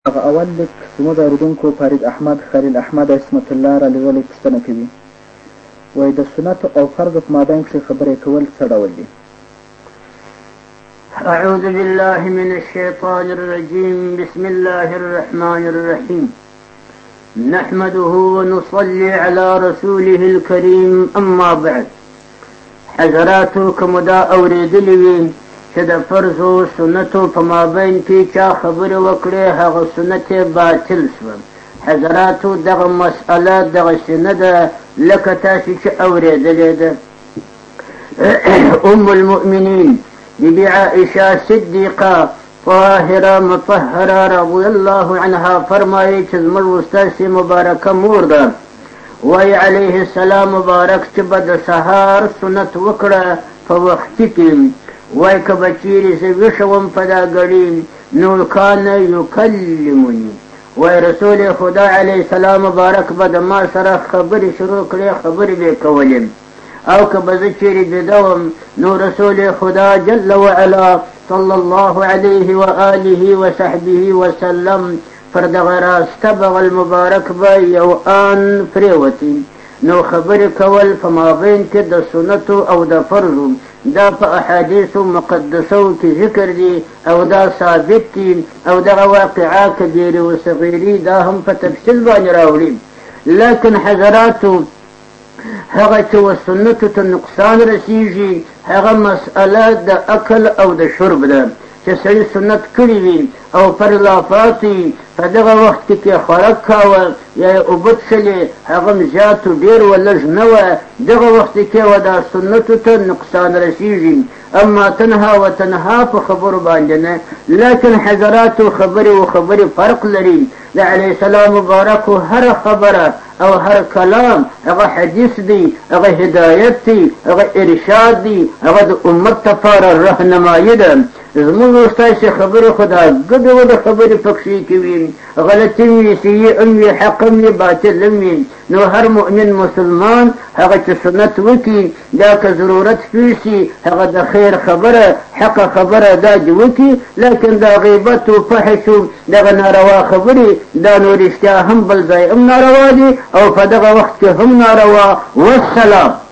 هغه اول لیک زموږ اورېدونکو فرید احمد، خلیل احمد، عصمت الله رالیږلې پوښتنه کوي. وایي د سنتو او فرضو په مابین کښې خبرې کول څه ډول دي؟ أعوذ بالله من الشيطان الرجيم. بسم الله الرحمن الرحيم. نحمده ونصلي على رسوله الكريم. أما بعد، حضراتو کمدا اورېدلې وي چې د فرضو سنتو په مابین کې چا خبرې وکړې هغه سنت یې باطل شوه. حضراتو دغه مسئله دغسې نه ده لکه تاسې چې اورېدلې ده. ام المؤمنین بیبي عائشه صدیقه طاهره مطهره رضی الله عنها فرمایي چې زموږ ستاسې مبارکه مور ده. وایي علیه السلام مبارک چې به د سهار سنت وکړه په وختي کې، وای که به چیرې زه ویښه وم په دا ګړي نو کان یکلمني، وای رسول خدا علیه السلام مبارک به د ما سره خبرې شروع کړې، خبرې به یې کولې. او که به زه چیرې بیده وم نو رسول خدا جل وعلا صلی الله علیه و آله و صحبه وسلم پر دغه راسته بغل مبارک به یو آن پرېوتي. نو خبرې کول په مابین کې د سنتو او د فرضو دا په احادیثو مقدسو کې ذکر دي او دا ثابت دي، او دغه واقعه کبیرې و صغیرې دا هم په تفصیل باندې راوړي. لیکن حضراتو هغه چې و سنتو ته نقصان رسیږي هغه مسئله د اکل او د شرب ده چې سړي سنت کړي وي او پر لافاتي په دغه وخت کې خوراک کاوه یا یې اوبه څښلې هغه هم زیات و ډېر و لږ نه وه، دغه وخت کې و دا سنتو ته نقصان رسیږي. اما تنها و تنها په خبرو باندې نه. لیکن حضراتو خبرې و خبرې فرق لري. د علیه السلام مبارکو هر خبره او هر کلام هغه حدیث دی، هغه هدایت دی، هغه ارشاد دی، هغه د امت لپاره رهنمایي ده. زموږ ستاسې خبرې خو دا ګډې وډې خبرې پکښې کوي، غلطي وي، صحیح هم وي، حق هم وي، باطل هم وي. نو هر مؤمن مسلمان هغه چې سنت وکړي دا که ضرورت پېښ شي هغه د خیر خبره حقه خبره دا دې وکړي. لیکن دا غیبت و فحش و دغه ناروا خبرې دا نو رښتیا هم بل ځای هم ناروا دي او په دغه وخت کې هم ناروا. والسلام.